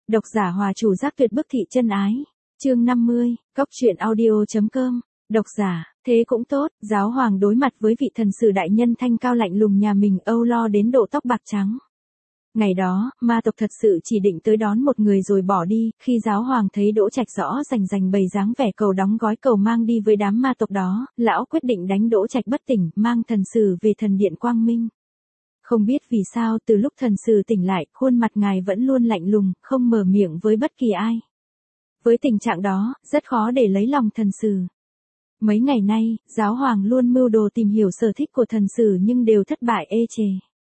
Độc giả Hòa Chủ Giác Tuyệt Bức Thị Chân Ái. Chương 50, Cóc Truyện Audio.com. Độc giả, thế cũng tốt, giáo hoàng đối mặt với vị thần sử đại nhân thanh cao lạnh lùng nhà mình âu lo đến độ tóc bạc trắng. Ngày đó, ma tộc thật sự chỉ định tới đón một người rồi bỏ đi, khi giáo hoàng thấy Đỗ Trạch rõ rành bày dáng vẻ cầu đóng gói cầu mang đi với đám ma tộc đó, lão quyết định đánh Đỗ Trạch bất tỉnh, mang thần sử về thần điện Quang Minh. Không biết vì sao từ lúc thần sử tỉnh lại, khuôn mặt ngài vẫn luôn lạnh lùng, không mở miệng với bất kỳ ai. Với tình trạng đó, rất khó để lấy lòng thần sử. Mấy ngày nay, giáo hoàng luôn mưu đồ tìm hiểu sở thích của thần sử nhưng đều thất bại ê chề.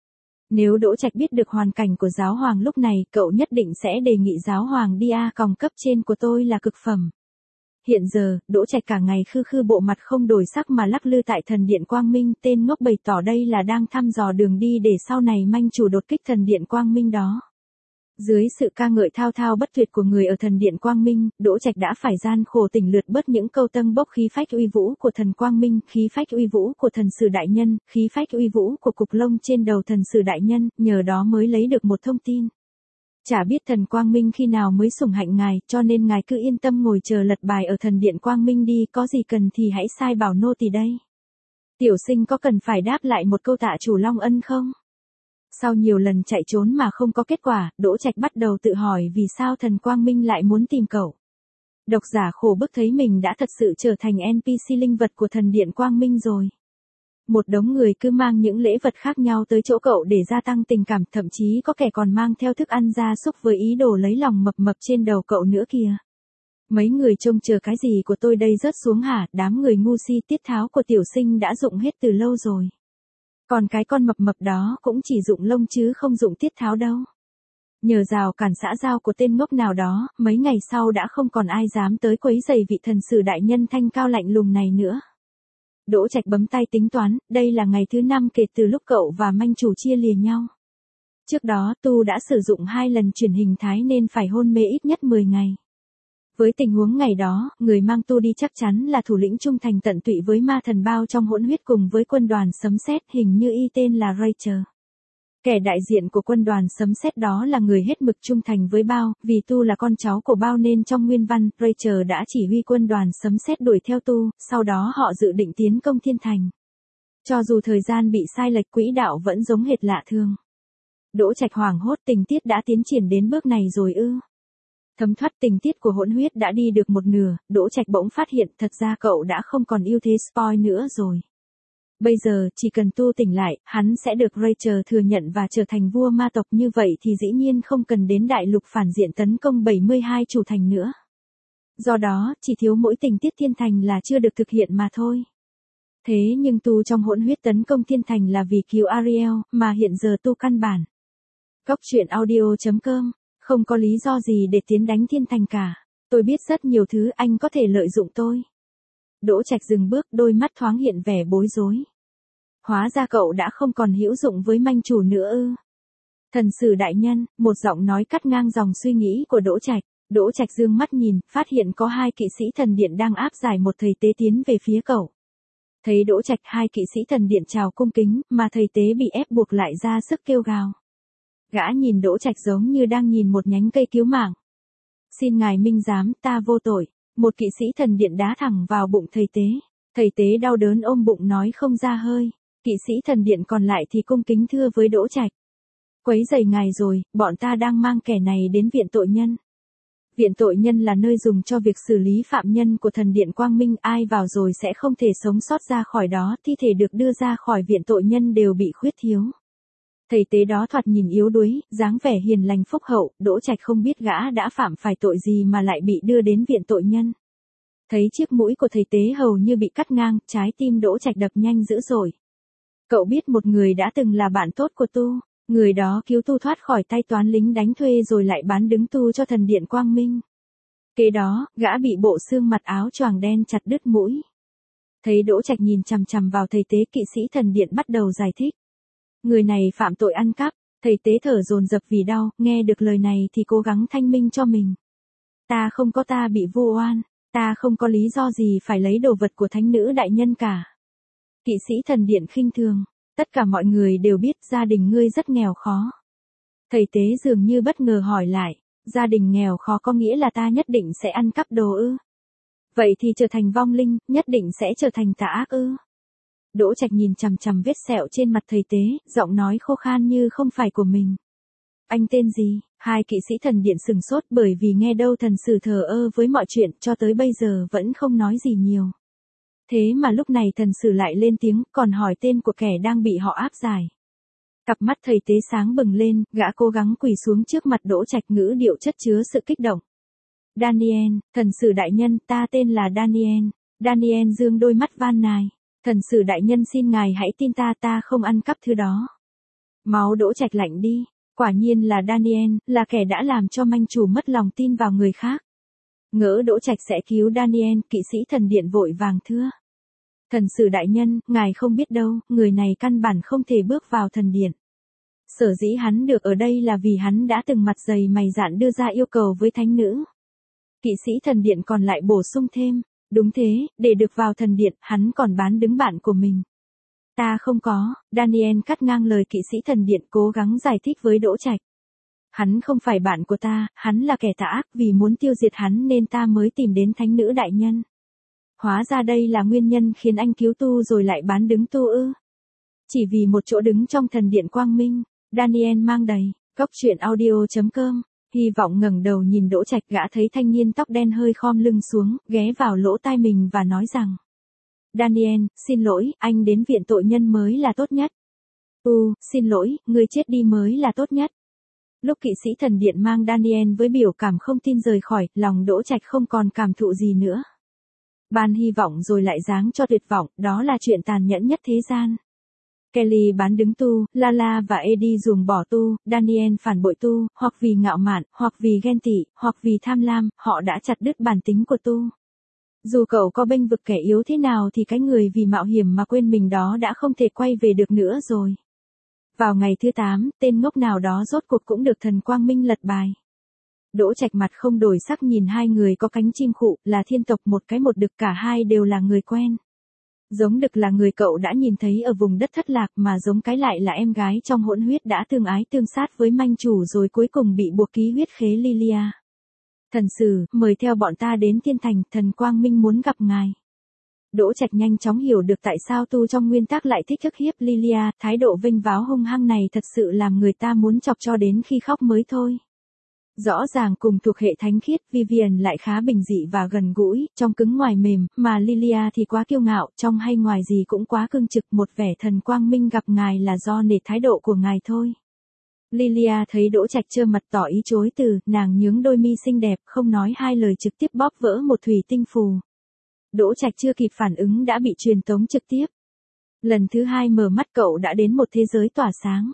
Nếu Đỗ Trạch biết được hoàn cảnh của giáo hoàng lúc này, cậu nhất định sẽ đề nghị giáo hoàng đi còng cấp trên của tôi là cực phẩm. Hiện giờ, Đỗ Trạch cả ngày khư bộ mặt không đổi sắc mà lắc lư tại thần điện Quang Minh, tên ngốc bày tỏ đây là đang thăm dò đường đi để sau này manh chủ đột kích thần điện Quang Minh đó. Dưới sự ca ngợi thao thao bất tuyệt của người ở thần điện Quang Minh, Đỗ Trạch đã phải gian khổ tỉnh lượt bớt những câu tâng bốc khí phách uy vũ của thần Quang Minh, khí phách uy vũ của thần sử đại nhân, khí phách uy vũ của cục lông trên đầu thần sử đại nhân, nhờ đó mới lấy được một thông tin. Chả biết thần Quang Minh khi nào mới sủng hạnh ngài, cho nên ngài cứ yên tâm ngồi chờ lật bài ở thần điện Quang Minh đi, có gì cần thì hãy sai bảo nô tỳ đây. Tiểu sinh có cần phải đáp lại một câu tạ chủ long ân không? Sau nhiều lần chạy trốn mà không có kết quả, Đỗ Trạch bắt đầu tự hỏi vì sao thần Quang Minh lại muốn tìm cậu. Độc giả khổ bức thấy mình đã thật sự trở thành NPC linh vật của thần điện Quang Minh rồi. Một đống người cứ mang những lễ vật khác nhau tới chỗ cậu để gia tăng tình cảm, thậm chí có kẻ còn mang theo thức ăn gia súc với ý đồ lấy lòng mập trên đầu cậu nữa kìa. Mấy người trông chờ cái gì của tôi đây rớt xuống hả? Đám người ngu si, tiết tháo của tiểu sinh đã dụng hết từ lâu rồi. Còn cái con mập đó cũng chỉ dụng lông chứ không dụng tiết tháo đâu. Nhờ rào cản xã giao của tên ngốc nào đó, mấy ngày sau đã không còn ai dám tới quấy rầy vị thần sử đại nhân thanh cao lạnh lùng này nữa. Đỗ Trạch bấm tay tính toán, đây là ngày thứ 5 kể từ lúc cậu và manh chủ chia lìa nhau. Trước đó Tu đã sử dụng 2 lần chuyển hình thái nên phải hôn mê ít nhất 10 ngày. Với tình huống ngày đó, người mang Tu đi chắc chắn là thủ lĩnh trung thành tận tụy với ma thần Bao trong hỗn huyết cùng với quân đoàn sấm sét, hình như y tên là Rachel. Kẻ đại diện của quân đoàn sấm sét đó là người hết mực trung thành với Bao, vì Tu là con cháu của Bao nên trong nguyên văn, Rachel đã chỉ huy quân đoàn sấm sét đuổi theo Tu, sau đó họ dự định tiến công thiên thành. Cho dù thời gian bị sai lệch quỹ đạo vẫn giống hệt lạ thường. Đỗ Trạch hoảng hốt, tình tiết đã tiến triển đến bước này rồi ư? Thấm thoát tình tiết của hỗn huyết đã đi được một nửa, Đỗ Trạch bỗng phát hiện thật ra cậu đã không còn ưu thế spoil nữa rồi. Bây giờ, chỉ cần Tu tỉnh lại, hắn sẽ được Rachel thừa nhận và trở thành vua ma tộc, như vậy thì dĩ nhiên không cần đến đại lục phản diện tấn công 72 chủ thành nữa. Do đó, chỉ thiếu mỗi tình tiết thiên thành là chưa được thực hiện mà thôi. Thế nhưng Tu trong hỗn huyết tấn công thiên thành là vì cứu Ariel, mà hiện giờ Tu căn bản. Cóc Truyện Audio.com. Không có lý do gì để tiến đánh thiên thành cả. Tôi biết rất nhiều thứ, anh có thể lợi dụng tôi. Đỗ Trạch dừng bước, đôi mắt thoáng hiện vẻ bối rối. Hóa ra cậu đã không còn hữu dụng với manh chủ nữa ư? Thần sử đại nhân, một giọng nói cắt ngang dòng suy nghĩ của Đỗ Trạch. Đỗ Trạch dương mắt nhìn, phát hiện có 2 kỵ sĩ thần điện đang áp giải một thầy tế tiến về phía cậu. Thấy Đỗ Trạch, 2 kỵ sĩ thần điện chào cung kính, mà thầy tế bị ép buộc lại ra sức kêu gào. Gã nhìn Đỗ Trạch giống như đang nhìn một nhánh cây cứu mạng. Xin ngài minh giám, ta vô tội. Một kỵ sĩ thần điện đá thẳng vào bụng thầy tế. Thầy tế đau đớn ôm bụng nói không ra hơi. Kỵ sĩ thần điện còn lại thì cung kính thưa với Đỗ Trạch. Quấy rầy ngài rồi, bọn ta đang mang kẻ này đến viện tội nhân. Viện tội nhân là nơi dùng cho việc xử lý phạm nhân của thần điện Quang Minh, ai vào rồi sẽ không thể sống sót ra khỏi đó, thi thể được đưa ra khỏi viện tội nhân đều bị khuyết thiếu. Thầy tế đó thoạt nhìn yếu đuối, dáng vẻ hiền lành phúc hậu, Đỗ Trạch không biết gã đã phạm phải tội gì mà lại bị đưa đến viện tội nhân. Thấy chiếc mũi của thầy tế hầu như bị cắt ngang, trái tim Đỗ Trạch đập nhanh dữ dội. Cậu biết một người đã từng là bạn tốt của Tu, người đó cứu Tu thoát khỏi tay toán lính đánh thuê rồi lại bán đứng Tu cho thần điện Quang Minh. Kế đó, gã bị bộ xương mặc áo choàng đen chặt đứt mũi. Thấy Đỗ Trạch nhìn chằm chằm vào thầy tế, kỵ sĩ thần điện bắt đầu giải thích. Người này phạm tội ăn cắp, thầy tế thở dồn dập vì đau, nghe được lời này thì cố gắng thanh minh cho mình. Ta không có, ta bị vu oan, ta không có lý do gì phải lấy đồ vật của thánh nữ đại nhân cả. Kỵ sĩ thần điện khinh thường, tất cả mọi người đều biết gia đình ngươi rất nghèo khó. Thầy tế dường như bất ngờ hỏi lại, Gia đình nghèo khó có nghĩa là ta nhất định sẽ ăn cắp đồ ư? Vậy thì trở thành vong linh, nhất định sẽ trở thành tà ác ư? Đỗ Trạch nhìn chằm chằm vết sẹo trên mặt thầy tế, giọng nói khô khan như không phải của mình. Anh tên gì? Hai kỵ sĩ thần điện sừng sốt bởi vì nghe đâu thần sử thờ ơ với mọi chuyện cho tới bây giờ vẫn không nói gì nhiều. Thế mà lúc này thần sử lại lên tiếng còn hỏi tên của kẻ đang bị họ áp giải. Cặp mắt thầy tế sáng bừng lên, gã cố gắng quỳ xuống trước mặt Đỗ Trạch ngữ điệu chất chứa sự kích động. Daniel, thần sử đại nhân, ta tên là Daniel. Daniel dương đôi mắt van nài. Thần sử đại nhân xin ngài hãy tin ta không ăn cắp thứ đó. Máu Đỗ Trạch lạnh đi. Quả nhiên là Daniel, là kẻ đã làm cho manh chủ mất lòng tin vào người khác. Ngỡ Đỗ Trạch sẽ cứu Daniel, kỵ sĩ thần điện vội vàng thưa. Thần sử đại nhân, ngài không biết đâu, người này căn bản không thể bước vào thần điện. Sở dĩ hắn được ở đây là vì hắn đã từng mặt dày mày dạn đưa ra yêu cầu với thánh nữ. Kỵ sĩ thần điện còn lại bổ sung thêm, đúng thế, để được vào thần điện, hắn còn bán đứng bạn của mình. Ta không có, Daniel cắt ngang lời kỵ sĩ thần điện cố gắng giải thích với Đỗ Trạch. Hắn không phải bạn của ta, hắn là kẻ tà ác vì muốn tiêu diệt hắn nên ta mới tìm đến thánh nữ đại nhân. Hóa ra đây là nguyên nhân khiến anh cứu tu rồi lại bán đứng tu ư. Chỉ vì một chỗ đứng trong thần điện quang minh, Daniel mang đầy, cốc truyện audio.com. Hy vọng ngẩng đầu nhìn Đỗ Trạch gã thấy thanh niên tóc đen hơi khom lưng xuống, ghé vào lỗ tai mình và nói rằng. Daniel, xin lỗi, anh đến viện tội nhân mới là tốt nhất. Xin lỗi, người chết đi mới là tốt nhất. Lúc kỵ sĩ thần điện mang Daniel với biểu cảm không tin rời khỏi, lòng Đỗ Trạch không còn cảm thụ gì nữa. Ban hy vọng rồi lại giáng cho tuyệt vọng, đó là chuyện tàn nhẫn nhất thế gian. Kelly bán đứng tu, Lala và Eddie ruồng bỏ tu, Daniel phản bội tu, hoặc vì ngạo mạn, hoặc vì ghen tị, hoặc vì tham lam, họ đã chặt đứt bản tính của tu. Dù cậu có bênh vực kẻ yếu thế nào thì cái người vì mạo hiểm mà quên mình đó đã không thể quay về được nữa rồi. Vào ngày thứ 8, tên ngốc nào đó rốt cuộc cũng được thần quang minh lật bài. Đỗ Trạch mặt không đổi sắc nhìn hai người có cánh chim khụ, là thiên tộc một cái một đực, cả hai đều là người quen. Giống đực là người cậu đã nhìn thấy ở vùng đất thất lạc mà giống cái lại là em gái trong hỗn huyết đã tương ái tương sát với manh chủ rồi cuối cùng bị buộc ký huyết khế Lilia. Thần sử, mời theo bọn ta đến thiên thành, thần quang minh muốn gặp ngài. Đỗ Trạch nhanh chóng hiểu được tại sao tu trong nguyên tắc lại thích ức hiếp Lilia, thái độ vênh váo hung hăng này thật sự làm người ta muốn chọc cho đến khi khóc mới thôi. Rõ ràng cùng thuộc hệ thánh khiết, Vivian lại khá bình dị và gần gũi, trong cứng ngoài mềm, mà Lilia thì quá kiêu ngạo, trong hay ngoài gì cũng quá cương trực, một vẻ thần quang minh gặp ngài là do nể thái độ của ngài thôi. Lilia thấy Đỗ Trạch trơ mặt tỏ ý chối từ, nàng nhướng đôi mi xinh đẹp, không nói hai lời trực tiếp bóp vỡ một thủy tinh phù. Đỗ Trạch chưa kịp phản ứng đã bị truyền tống trực tiếp. Lần thứ 2 mở mắt cậu đã đến một thế giới tỏa sáng.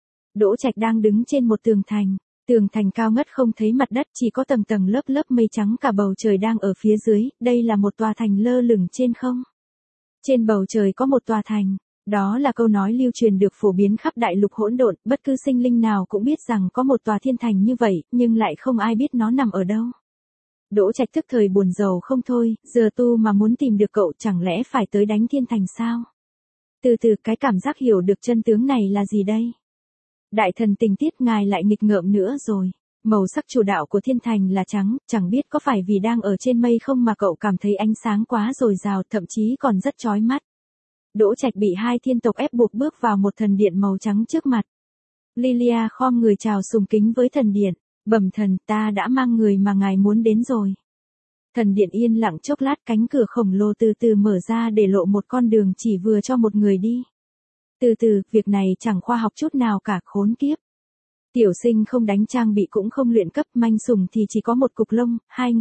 Đỗ Trạch đang đứng trên một tường thành. Tường thành cao ngất không thấy mặt đất, chỉ có tầng tầng lớp lớp mây trắng, cả bầu trời đang ở phía dưới, đây là một tòa thành lơ lửng trên không. Trên bầu trời có một tòa thành, đó là câu nói lưu truyền được phổ biến khắp đại lục hỗn độn, bất cứ sinh linh nào cũng biết rằng có một tòa thiên thành như vậy, nhưng lại không ai biết nó nằm ở đâu. Đỗ Trạch tức thời buồn rầu không thôi, giờ tu mà muốn tìm được cậu chẳng lẽ phải tới đánh thiên thành sao? Từ từ cái cảm giác hiểu được chân tướng này là gì đây? Đại thần tình tiết ngài lại nghịch ngợm nữa rồi. Màu sắc chủ đạo của thiên thành là trắng, chẳng biết có phải vì đang ở trên mây không mà cậu cảm thấy ánh sáng quá dồi dào, thậm chí còn rất chói mắt. Đỗ Trạch bị hai thiên tộc ép buộc bước vào một thần điện màu trắng trước mặt. Lilia khom người chào sùng kính với thần điện, bẩm thần, ta đã mang người mà ngài muốn đến rồi. Thần điện yên lặng chốc lát, cánh cửa khổng lồ từ từ mở ra để lộ một con đường chỉ vừa cho một người đi. Từ từ, việc này chẳng khoa học chút nào cả, khốn kiếp. Tiểu sinh không đánh trang bị cũng không luyện cấp, manh sùng thì chỉ có một cục lông,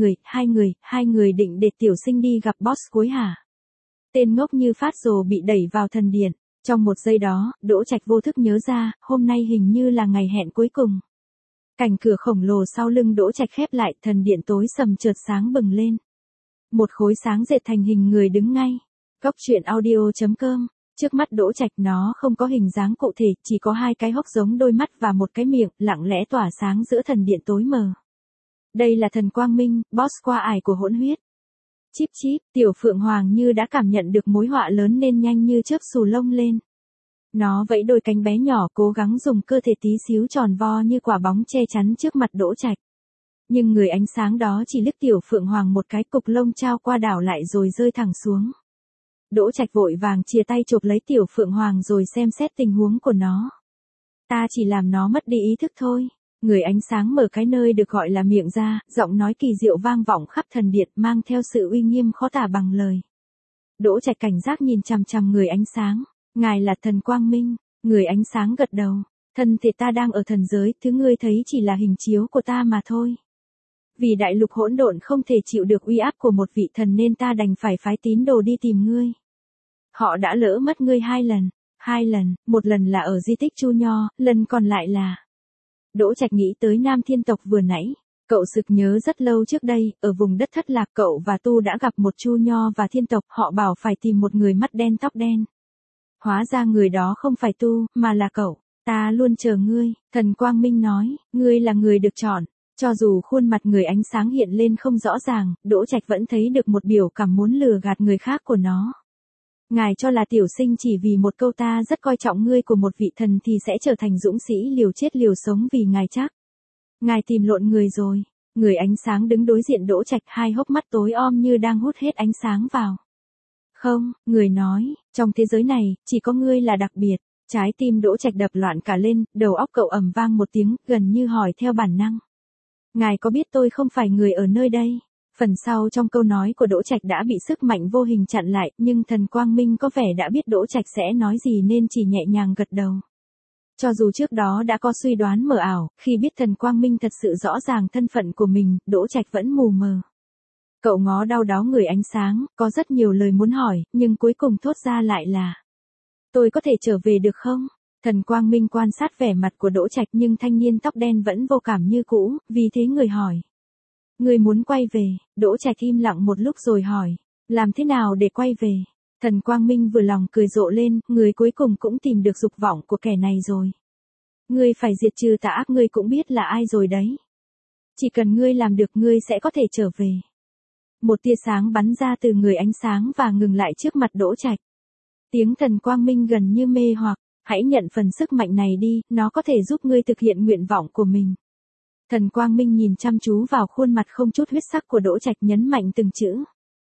hai người định để tiểu sinh đi gặp boss cuối hả? Tên ngốc như phát rồ bị đẩy vào thần điện. Trong một giây đó, Đỗ Trạch vô thức nhớ ra, hôm nay hình như là ngày hẹn cuối cùng. Cành cửa khổng lồ sau lưng Đỗ Trạch khép lại, thần điện tối sầm chợt sáng bừng lên. Một khối sáng dệt thành hình người đứng ngay. Cốc truyện audio.com. Trước mắt Đỗ Trạch nó không có hình dáng cụ thể, chỉ có hai cái hốc giống đôi mắt và một cái miệng, lặng lẽ tỏa sáng giữa thần điện tối mờ. Đây là thần quang minh, boss qua ải của hỗn huyết. Chíp chíp, tiểu phượng hoàng như đã cảm nhận được mối họa lớn nên nhanh như chớp xù lông lên. Nó vẫy đôi cánh bé nhỏ cố gắng dùng cơ thể tí xíu tròn vo như quả bóng che chắn trước mặt Đỗ Trạch. Nhưng người ánh sáng đó chỉ liếc Tiểu Phượng Hoàng một cái, cục lông trao qua đảo lại rồi rơi thẳng xuống. Đỗ Trạch vội vàng chìa tay chộp lấy Tiểu Phượng Hoàng rồi xem xét tình huống của nó. Ta chỉ làm nó mất đi ý thức thôi. Người ánh sáng mở cái nơi được gọi là miệng ra, giọng nói kỳ diệu vang vọng khắp thần điện, mang theo sự uy nghiêm khó tả bằng lời. Đỗ Trạch cảnh giác nhìn chằm chằm người ánh sáng. Ngài là thần quang minh. Người ánh sáng gật đầu. Thân thể ta đang ở thần giới, thứ ngươi thấy chỉ là hình chiếu của ta mà thôi. Vì đại lục hỗn độn không thể chịu được uy áp của một vị thần nên ta đành phải phái tín đồ đi tìm ngươi. Họ đã lỡ mất ngươi 2 lần, một lần là ở di tích Chu Nho, lần còn lại là... Đỗ Trạch nghĩ tới Nam Thiên tộc vừa nãy. Cậu sực nhớ rất lâu trước đây, ở vùng đất thất lạc cậu và Tu đã gặp một Chu Nho và Thiên tộc, họ bảo phải tìm một người mắt đen tóc đen. Hóa ra người đó không phải Tu, mà là cậu. Ta luôn chờ ngươi, thần Quang Minh nói, ngươi là người được chọn. Cho dù khuôn mặt người ánh sáng hiện lên không rõ ràng, Đỗ Trạch vẫn thấy được một biểu cảm muốn lừa gạt người khác của nó. Ngài cho là tiểu sinh chỉ vì một câu ta rất coi trọng ngươi của một vị thần thì sẽ trở thành dũng sĩ liều chết liều sống vì ngài chắc. Ngài tìm lộn người rồi. Người ánh sáng đứng đối diện Đỗ Trạch, hai hốc mắt tối om như đang hút hết ánh sáng vào. Không, người nói, trong thế giới này, chỉ có ngươi là đặc biệt. Trái tim Đỗ Trạch đập loạn cả lên, đầu óc cậu ầm vang một tiếng, gần như hỏi theo bản năng. Ngài có biết tôi không phải người ở nơi đây? Phần sau trong câu nói của Đỗ Trạch đã bị sức mạnh vô hình chặn lại, nhưng thần Quang Minh có vẻ đã biết Đỗ Trạch sẽ nói gì nên chỉ nhẹ nhàng gật đầu. Cho dù trước đó đã có suy đoán mờ ảo, khi biết thần Quang Minh thật sự rõ ràng thân phận của mình, Đỗ Trạch vẫn mù mờ. Cậu ngó đau đáu người ánh sáng, có rất nhiều lời muốn hỏi, nhưng cuối cùng thốt ra lại là: tôi có thể trở về được không? Thần Quang Minh quan sát vẻ mặt của Đỗ Trạch nhưng thanh niên tóc đen vẫn vô cảm như cũ, vì thế người hỏi. Người muốn quay về? Đỗ Trạch im lặng một lúc rồi hỏi. Làm thế nào để quay về? Thần Quang Minh vừa lòng cười rộ lên, người cuối cùng cũng tìm được dục vọng của kẻ này rồi. Ngươi phải diệt trừ tà ác, ngươi cũng biết là ai rồi đấy. Chỉ cần ngươi làm được ngươi sẽ có thể trở về. Một tia sáng bắn ra từ người ánh sáng và ngừng lại trước mặt Đỗ Trạch. Tiếng thần Quang Minh gần như mê hoặc, hãy nhận phần sức mạnh này đi, nó có thể giúp ngươi thực hiện nguyện vọng của mình. Thần Quang Minh nhìn chăm chú vào khuôn mặt không chút huyết sắc của Đỗ Trạch, nhấn mạnh từng chữ.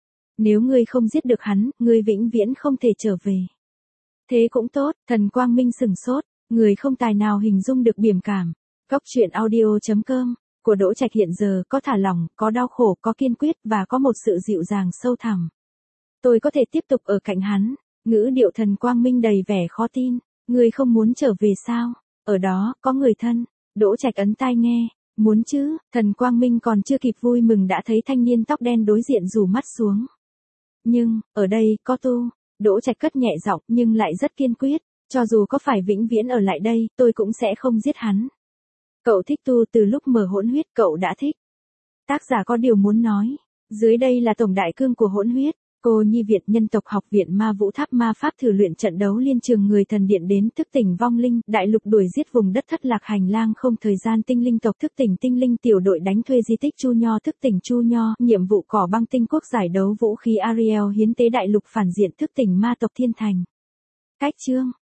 Nếu ngươi không giết được hắn, ngươi vĩnh viễn không thể trở về. Thế cũng tốt, thần Quang Minh sừng sốt, người không tài nào hình dung được biểu cảm. Góc truyện audio.com của Đỗ Trạch hiện giờ có thả lỏng, có đau khổ, có kiên quyết và có một sự dịu dàng sâu thẳm. Tôi có thể tiếp tục ở cạnh hắn. Ngữ điệu thần Quang Minh đầy vẻ khó tin. Ngươi không muốn trở về sao? Ở đó, có người thân. Đỗ Trạch ấn tai nghe. Muốn chứ? Thần Quang Minh còn chưa kịp vui mừng đã thấy thanh niên tóc đen đối diện rủ mắt xuống. Nhưng, ở đây, có Tu. Đỗ Trạch cất nhẹ giọng nhưng lại rất kiên quyết. Cho dù có phải vĩnh viễn ở lại đây, tôi cũng sẽ không giết hắn. Cậu thích Tu từ lúc mở hỗn huyết, cậu đã thích. Tác giả có điều muốn nói. Dưới đây là tổng đại cương của hỗn huyết. Cô Nhi Việt Nhân tộc Học viện Ma Vũ Tháp Ma Pháp thử luyện trận đấu liên trường người thần điện đến thức tỉnh vong linh, đại lục đuổi giết vùng đất thất lạc hành lang không thời gian tinh linh tộc thức tỉnh tinh linh tiểu đội đánh thuê di tích Chu Nho thức tỉnh Chu Nho, nhiệm vụ cỏ băng tinh quốc giải đấu vũ khí Ariel hiến tế đại lục phản diện thức tỉnh ma tộc Thiên Thành. Cách chương